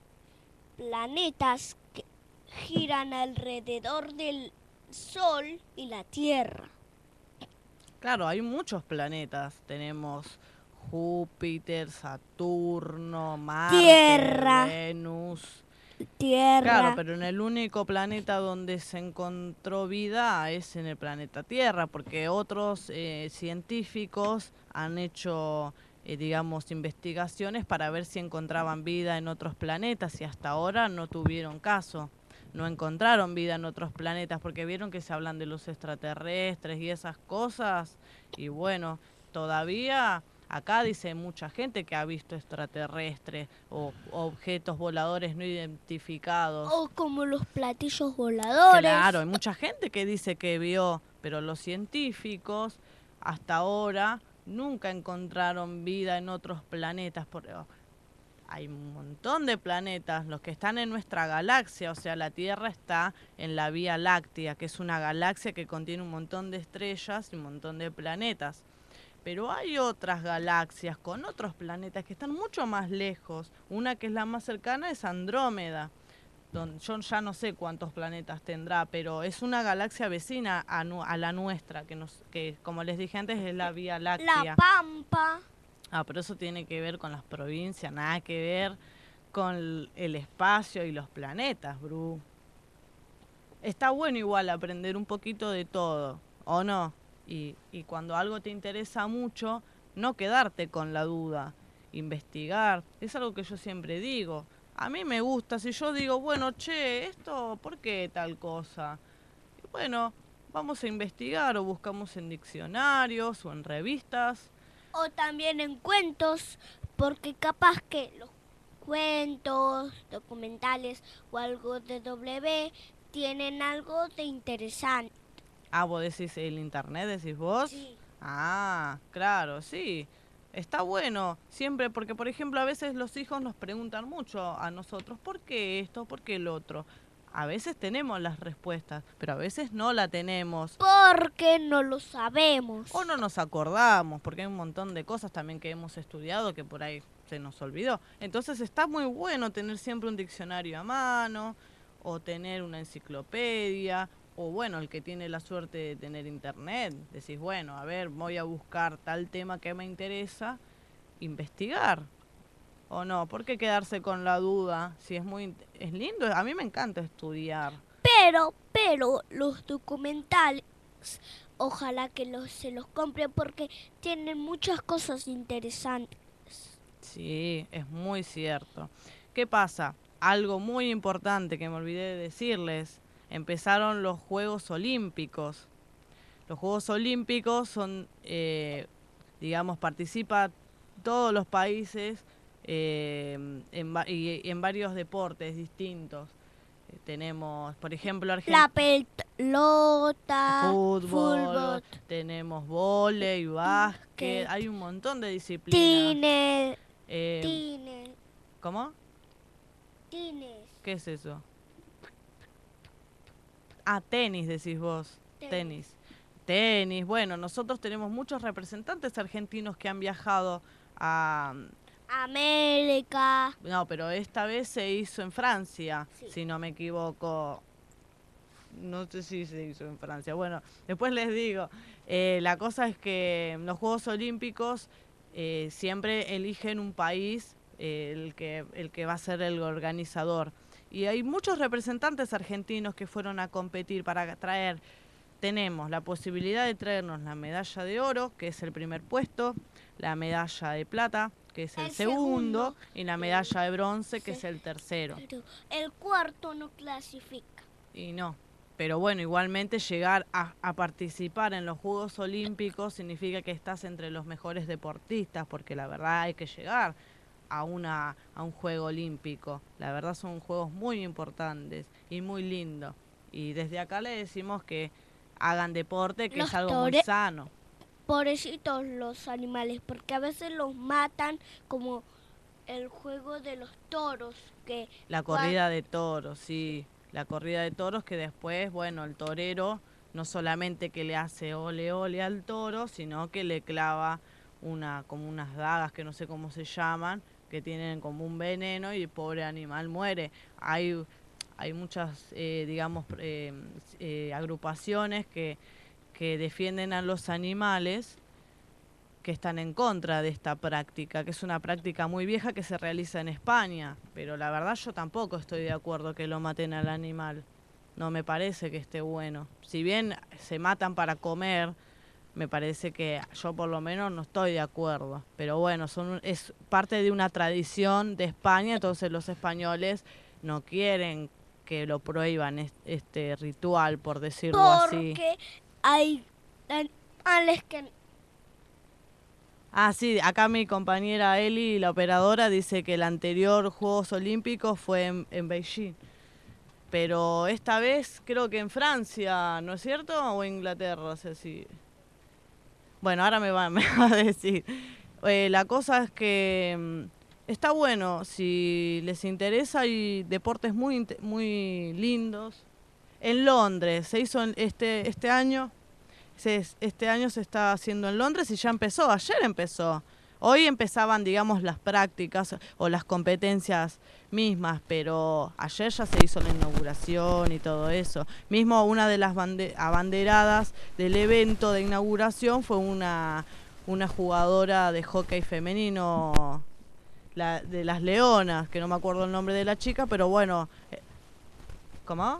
planetas que giran alrededor del Sol y la Tierra. Claro, hay muchos planetas. Tenemos Júpiter, Saturno, Marte, Tierra. Venus. Tierra. Claro, pero en el único planeta donde se encontró vida es en el planeta Tierra, porque otros eh, científicos han hecho, eh, digamos, investigaciones para ver si encontraban vida en otros planetas y hasta ahora no tuvieron caso. No encontraron vida en otros planetas porque vieron que se hablan de los extraterrestres y esas cosas. Y bueno, todavía acá dice mucha gente que ha visto extraterrestres o objetos voladores no identificados. O como los platillos voladores. Claro, hay mucha gente que dice que vio, pero los científicos hasta ahora nunca encontraron vida en otros planetas. Por, hay un montón de planetas, los que están en nuestra galaxia, o sea, la Tierra está en la Vía Láctea, que es una galaxia que contiene un montón de estrellas y un montón de planetas. Pero hay otras galaxias con otros planetas que están mucho más lejos. Una que es la más cercana es Andrómeda. Don, yo ya no sé cuántos planetas tendrá, pero es una galaxia vecina a, nu- a la nuestra, que, nos, que como les dije antes es la Vía Láctea. La Pampa. Ah, pero eso tiene que ver con las provincias, nada que ver con el, el espacio y los planetas, Bru. Está bueno igual aprender un poquito de todo, ¿o no? Y, y cuando algo te interesa mucho, no quedarte con la duda, investigar. Es algo que yo siempre digo. A mí me gusta, si yo digo, bueno, che, esto, ¿por qué tal cosa? Y bueno, vamos a investigar o buscamos en diccionarios o en revistas. O también en cuentos, porque capaz que los cuentos, documentales o algo de W tienen algo de interesante. Ah, vos decís el internet, decís vos. Sí. Ah, claro, sí. Está bueno, siempre, porque por ejemplo a veces los hijos nos preguntan mucho a nosotros, ¿por qué esto? ¿Por qué el otro? A veces tenemos las respuestas, pero a veces no la tenemos. Porque no lo sabemos. O no nos acordamos, porque hay un montón de cosas también que hemos estudiado que por ahí se nos olvidó. Entonces está muy bueno tener siempre un diccionario a mano, o tener una enciclopedia, o bueno, el que tiene la suerte de tener internet. Decís, bueno, a ver, voy a buscar tal tema que me interesa, investigar. ¿O no? ¿Por qué quedarse con la duda? Si es muy... Es lindo, a mí me encanta estudiar. Pero, pero los documentales, ojalá que los, se los compren porque tienen muchas cosas interesantes. Sí, es muy cierto. ¿Qué pasa? Algo muy importante que me olvidé de decirles. Empezaron los Juegos Olímpicos. Los Juegos Olímpicos son, eh, digamos, participa todos los países eh, en, va- y, y en varios deportes distintos. Eh, tenemos, por ejemplo, Argentina. La pelota, Fútbol, fútbol, tenemos vóley, básquet, que- hay un montón de disciplinas. tines, Eh, tines, ¿Cómo? tines. ¿Qué es eso? Ah, tenis, decís vos. Tenis. Tenis. Tenis. Bueno, nosotros tenemos muchos representantes argentinos que han viajado a... América. No, pero esta vez se hizo en Francia, Sí. si no me equivoco. No sé si se hizo en Francia. Bueno, después les digo. Eh, la cosa es que en los Juegos Olímpicos eh, siempre eligen un país eh, el, que, el que va a ser el organizador. Y hay muchos representantes argentinos que fueron a competir para traer. Tenemos la posibilidad de traernos la medalla de oro, que es el primer puesto, la medalla de plata, que es el, El segundo, segundo, y la medalla de bronce, que sí. es el tercero. Pero el cuarto no clasifica. Y no. Pero bueno, igualmente llegar a, a participar en los Juegos Olímpicos significa que estás entre los mejores deportistas, porque la verdad hay que llegar a, una, a un Juego Olímpico. La verdad son juegos muy importantes y muy lindos. Y desde acá le decimos que hagan deporte, que Los es algo muy tore- sano. Pobrecitos los animales, porque a veces los matan como el juego de los toros, que La corrida de toros, sí. La corrida de toros que después, bueno, el torero no solamente que le hace ole ole al toro, sino que le clava una como unas dagas que no sé cómo se llaman, que tienen como un veneno y el pobre animal muere. Hay, hay muchas, eh, digamos, eh, eh, agrupaciones que, que defienden a los animales que están en contra de esta práctica, que es una práctica muy vieja que se realiza en España, pero la verdad yo tampoco estoy de acuerdo que lo maten al animal, no me parece que esté bueno. Si bien se matan para comer, me parece que yo por lo menos no estoy de acuerdo, pero bueno, son es parte de una tradición de España, entonces los españoles no quieren que lo prohíban es- este ritual, por decirlo así. porque hay animales que Ah, sí, acá mi compañera Eli, la operadora, dice que el anterior Juegos Olímpicos fue en, en Beijing. Pero esta vez creo que en Francia, ¿no es cierto? O en Inglaterra, no sé si... Bueno, ahora me va, me va a decir. Eh, la cosa es que mm, está bueno, si les interesa, hay deportes muy, inte- muy lindos. En Londres, se hizo en este, este año... Se- este año se está haciendo en Londres y ya empezó, ayer empezó. Hoy empezaban, digamos, las prácticas o las competencias mismas, pero ayer ya se hizo la inauguración y todo eso. Mismo una de las bande- abanderadas del evento de inauguración fue una, una jugadora de hockey femenino, la, de las Leonas, que no me acuerdo el nombre de la chica, pero bueno. eh, ¿Cómo?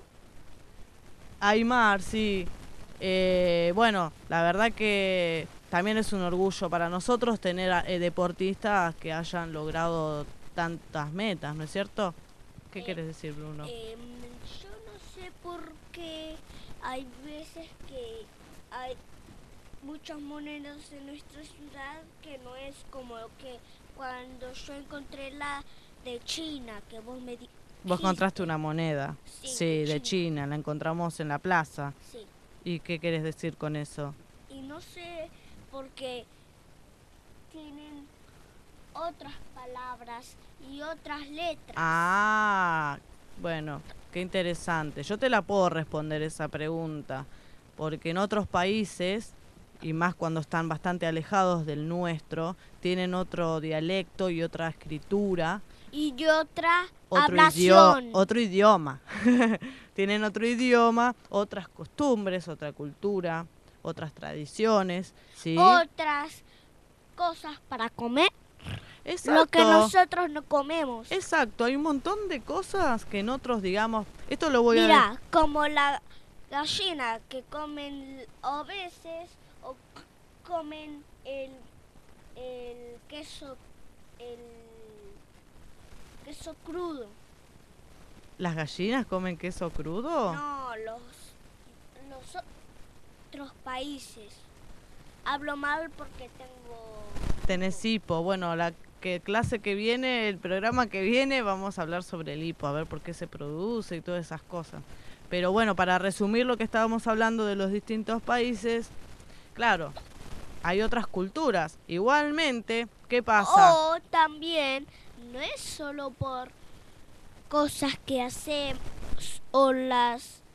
Aymar, sí. Eh, bueno, la verdad que también es un orgullo para nosotros tener a- eh, deportistas que hayan logrado tantas metas, ¿no es cierto? ¿Qué Eh, quieres decir, Bruno? Em, yo no sé por qué hay veces que hay muchas monedas en nuestra ciudad que no es como que cuando yo encontré la de China, que vos me di- Vos dijiste. encontraste una moneda, Sí, sí, de de China. China, la encontramos en la plaza. Sí. ¿Y qué querés decir con eso? Y no sé porque tienen otras palabras y otras letras. Ah, bueno, qué interesante. Yo te la puedo responder esa pregunta, porque en otros países, y más cuando están bastante alejados del nuestro, tienen otro dialecto y otra escritura, Y de otra otro, idio- hablación. otro idioma. Tienen otro idioma, otras costumbres, otra cultura, otras tradiciones, ¿sí? Otras cosas para comer. Exacto. Lo que nosotros no comemos. Exacto, hay un montón de cosas que en otros, digamos, esto lo voy a... Mira, como la gallina que comen a veces o c- comen el, el queso, el queso crudo. ¿Las gallinas comen queso crudo? No, los, los otros países. Hablo mal porque tengo... Tenés hipo. Bueno, la que clase que viene, el programa que viene, vamos a hablar sobre el hipo, a ver por qué se produce y todas esas cosas. Pero bueno, para resumir lo que estábamos hablando de los distintos países, claro, hay otras culturas. Igualmente, ¿qué pasa? O también, no es solo por cosas que hacemos o las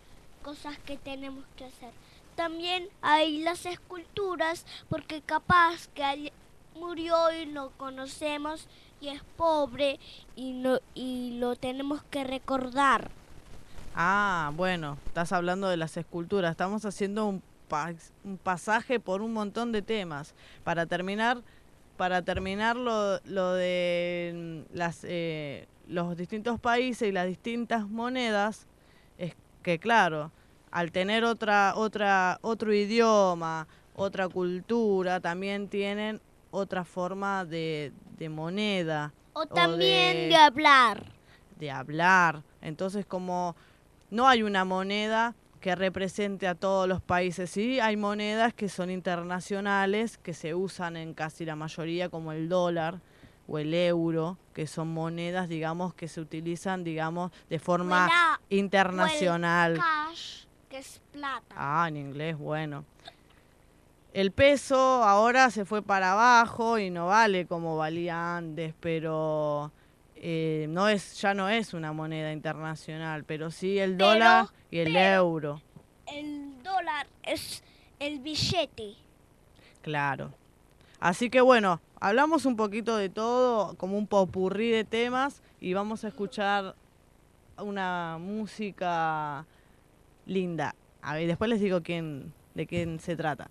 cosas que tenemos que hacer. También hay las esculturas, porque capaz que alguien murió y no conocemos y es pobre y, no, y lo tenemos que recordar. Ah, bueno, estás hablando de las esculturas. Estamos haciendo un, pa- un pasaje por un montón de temas. Para terminar, para terminar lo, lo de mm, las, eh, los distintos países y las distintas monedas, es que claro, al tener otra, otra, otro idioma, otra cultura, también tienen otra forma de, de moneda. O también de, de hablar. de hablar. Entonces, como no hay una moneda que represente a todos los países, sí, hay monedas que son internacionales, que se usan en casi la mayoría, como el dólar o el euro, que son monedas, digamos, que se utilizan, digamos, de forma O el a- internacional. O el cash, que es plata. Ah, en inglés, bueno. El peso ahora se fue para abajo y no vale como valía antes, pero eh, no es, ya no es una moneda internacional, pero sí el Pero- dólar y el pero- euro, El dólar es el billete. claro. Así que bueno, hablamos un poquito de todo, como un popurrí de temas, y vamos a escuchar una música linda. A ver, después les digo quién, de quién se trata.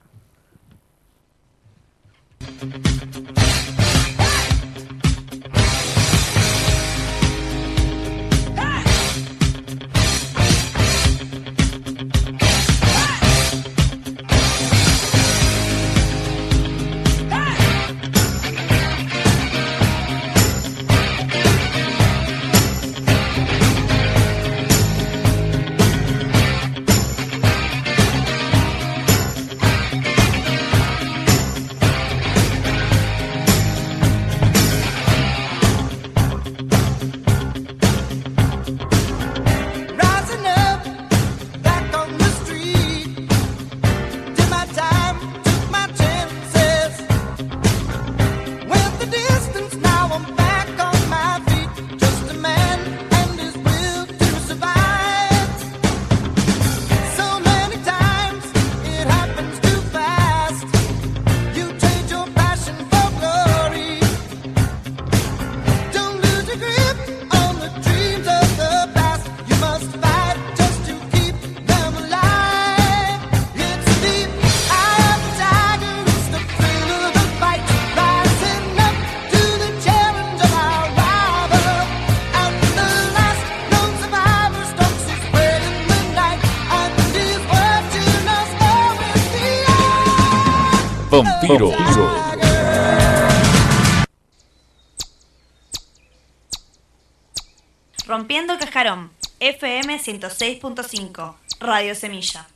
Rising up, back on the street. Did my time, took my chances. Went the distance, now I'm back on my feet. Just a man and his will to survive. So many times it happens too fast. You trade your passion for glory. Don't lose your grip on the dreams of the past. You must fight just to keep them alive. It's the eye of the tiger, it's the thrill of the fight. Rising up to the challenge of our rival. And the last known survivor stalks his prey in the night. And is watching us all with the eye. Vampiro. Rompiendo el Cascarón, F M ciento seis punto cinco, Radio Semilla.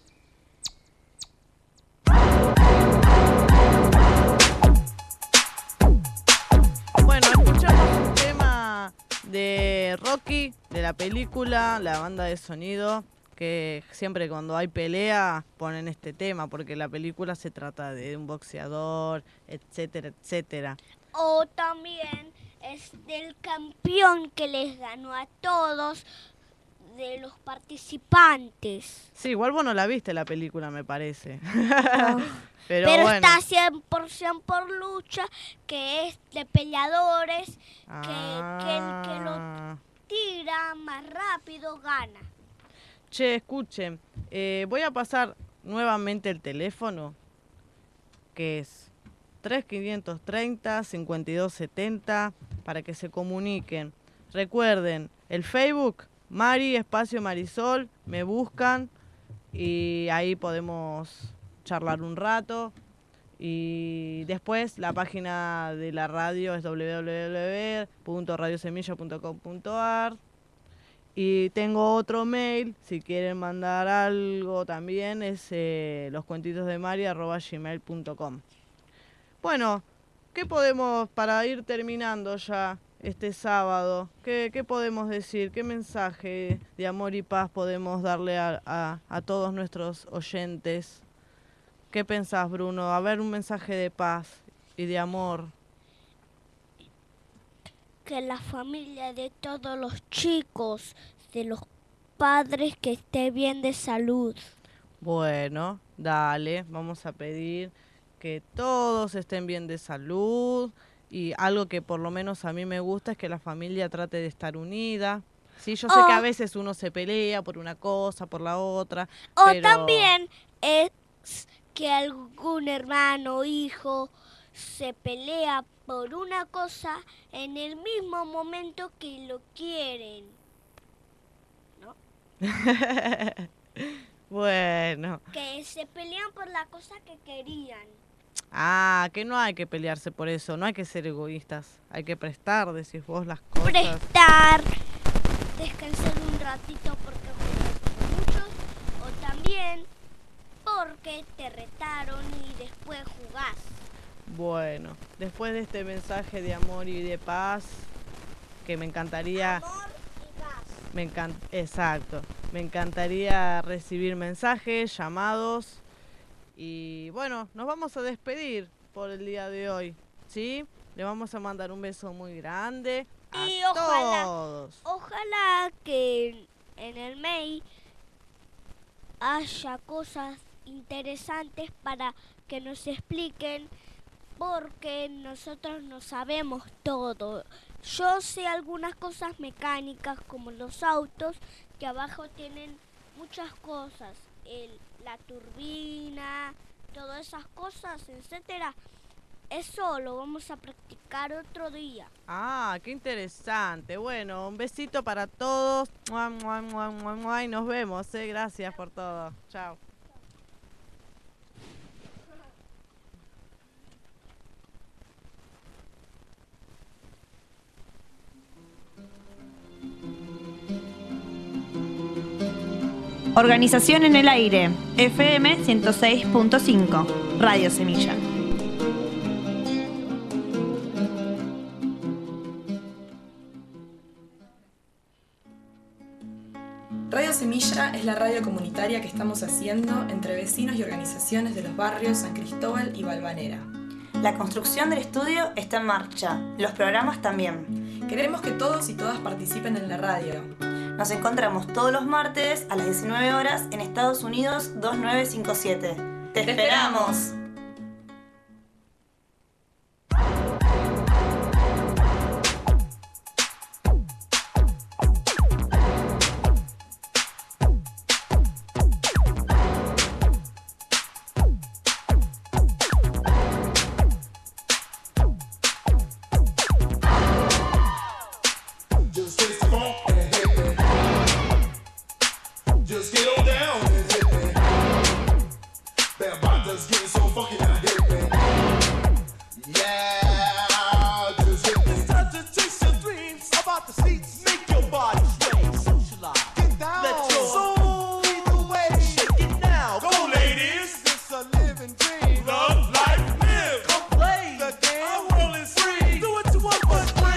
Bueno, escuchamos un tema de Rocky, de la película, la banda de sonido, que siempre cuando hay pelea ponen este tema, porque la película se trata de un boxeador, etcétera, etcétera. O también es del campeón que les ganó a todos de los participantes. Sí, igual vos no la viste la película, me parece. No. Pero, Pero bueno. está cien por ciento por lucha, que es de peleadores, que, que el que lo Ah. tira más rápido gana. Che, escuchen, eh, voy a pasar nuevamente el teléfono, que es tres quinientos treinta, cincuenta y dos setenta, para que se comuniquen. Recuerden, el Facebook, Mari, espacio Marisol, me buscan y ahí podemos charlar un rato. Y después la página de la radio es doble u doble u doble u punto radio semilla punto com punto a r. Y tengo otro mail, si quieren mandar algo también, es eh, loscuentitosdemari arroba gmail punto com. Bueno, ¿qué podemos, para ir terminando ya este sábado, qué, qué podemos decir? ¿Qué mensaje de amor y paz podemos darle a, a, a todos nuestros oyentes? ¿Qué pensás, Bruno? A ver, un mensaje de paz y de amor. Que la familia de todos los chicos, de los padres que esté bien de salud. Bueno, dale, vamos a pedir que todos estén bien de salud y algo que por lo menos a mí me gusta es que la familia trate de estar unida. Sí, yo sé O- que a veces uno se pelea por una cosa, por la otra, O pero... también es que algún hermano o hijo se pelea por una cosa en el mismo momento que lo quieren. ¿No? Bueno. Que se pelean por la cosa que querían. Ah, que no hay que pelearse por eso, no hay que ser egoístas, hay que prestar, decís vos, las cosas. Prestar, descansar un ratito porque jugaste muchos, o también porque te retaron y después jugás. Bueno, después de este mensaje de amor y de paz, que me encantaría... Amor y paz. Me encan- Exacto, me encantaría recibir mensajes, llamados y bueno, nos vamos a despedir por el día de hoy, ¿sí? Le vamos a mandar un beso muy grande a Y ojalá, todos. ojalá que en el mail haya cosas interesantes para que nos expliquen, porque nosotros no sabemos todo. Yo sé algunas cosas mecánicas como los autos, que abajo tienen muchas cosas, el, la turbina, todas esas cosas, etcétera. Eso lo vamos a practicar otro día. Ah, qué interesante. Bueno, un besito para todos. Mua, mua, mua, mua, mua, y nos vemos, ¿eh? Gracias por todo. Chao. Organización en el aire, F M ciento seis punto cinco, Radio Semilla. Radio Semilla es la radio comunitaria que estamos haciendo entre vecinos y organizaciones de los barrios San Cristóbal y Valvanera. La construcción del estudio está en marcha, los programas también. Queremos que todos y todas participen en la radio. Nos encontramos todos los martes a las diecinueve horas en Estados Unidos dos nueve cinco siete. ¡Te esperamos! Just get on and hit me. Just get on down and hit me. That body's getting so funky now, hit me. Yeah, just hit me. It's time to chase your dreams about the seats. Make your body sway. Socialize. Get down. Let your soul lead the way. Shake it now. Go, ladies. It's a living dream. Love, life, live. Come play the game. Our world is free. Do what you want, but free.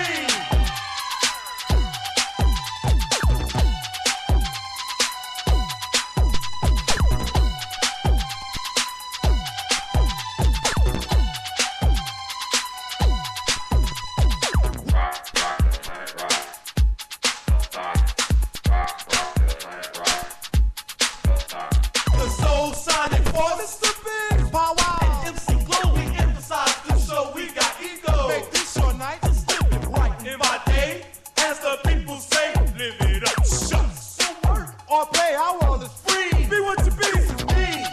The soul sonic force, the big power. And M C Glow, we emphasize to show we got ego. Make this your night, just live it right. In my day, as the people say, live it up. Shucks. So work or play, our world is free. Be what you be to me.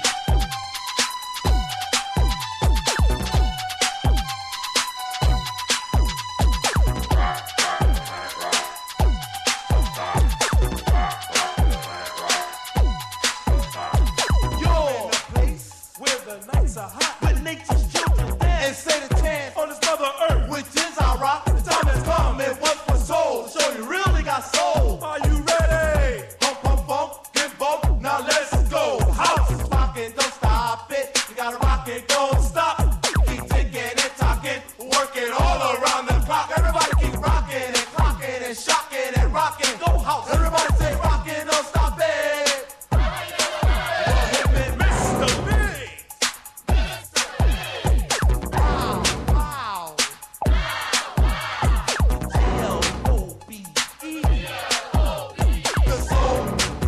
You're in a place where the nights are hot, but nature's children dance and say the chant on this mother earth, which is our rock. The time has come and what for soul, show you really got soul. Are you ready? Pump, pump, pump, get bump. Now let's go. House is rocking, don't stop it. You gotta rock it, don't stop. Keep ticking and talking, working all around the clock. Everybody keep rocking and clocking and shocking and rocking. Go house. Everybody say rocking, don't stop it. Mister Big. Wow, wow. G L O B E. The soul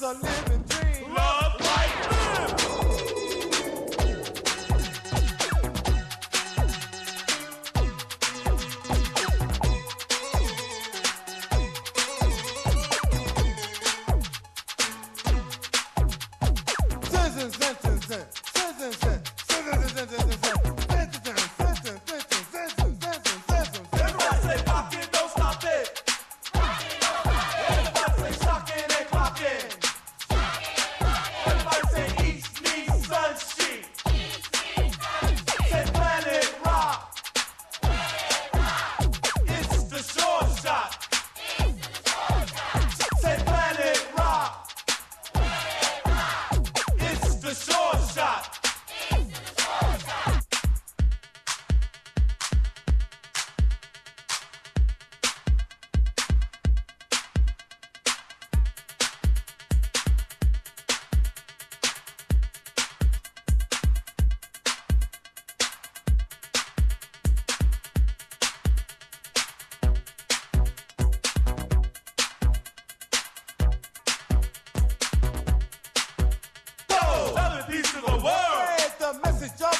a living dream. Love like everybody say pop it, don't stop it. Everybody say shock it and clock it. Everybody say east, meet, sun, sheet. Say planet rock. It's the short shot. Say planet rock. It's the short shot. Go! Tell the peace to the world. Spread the message of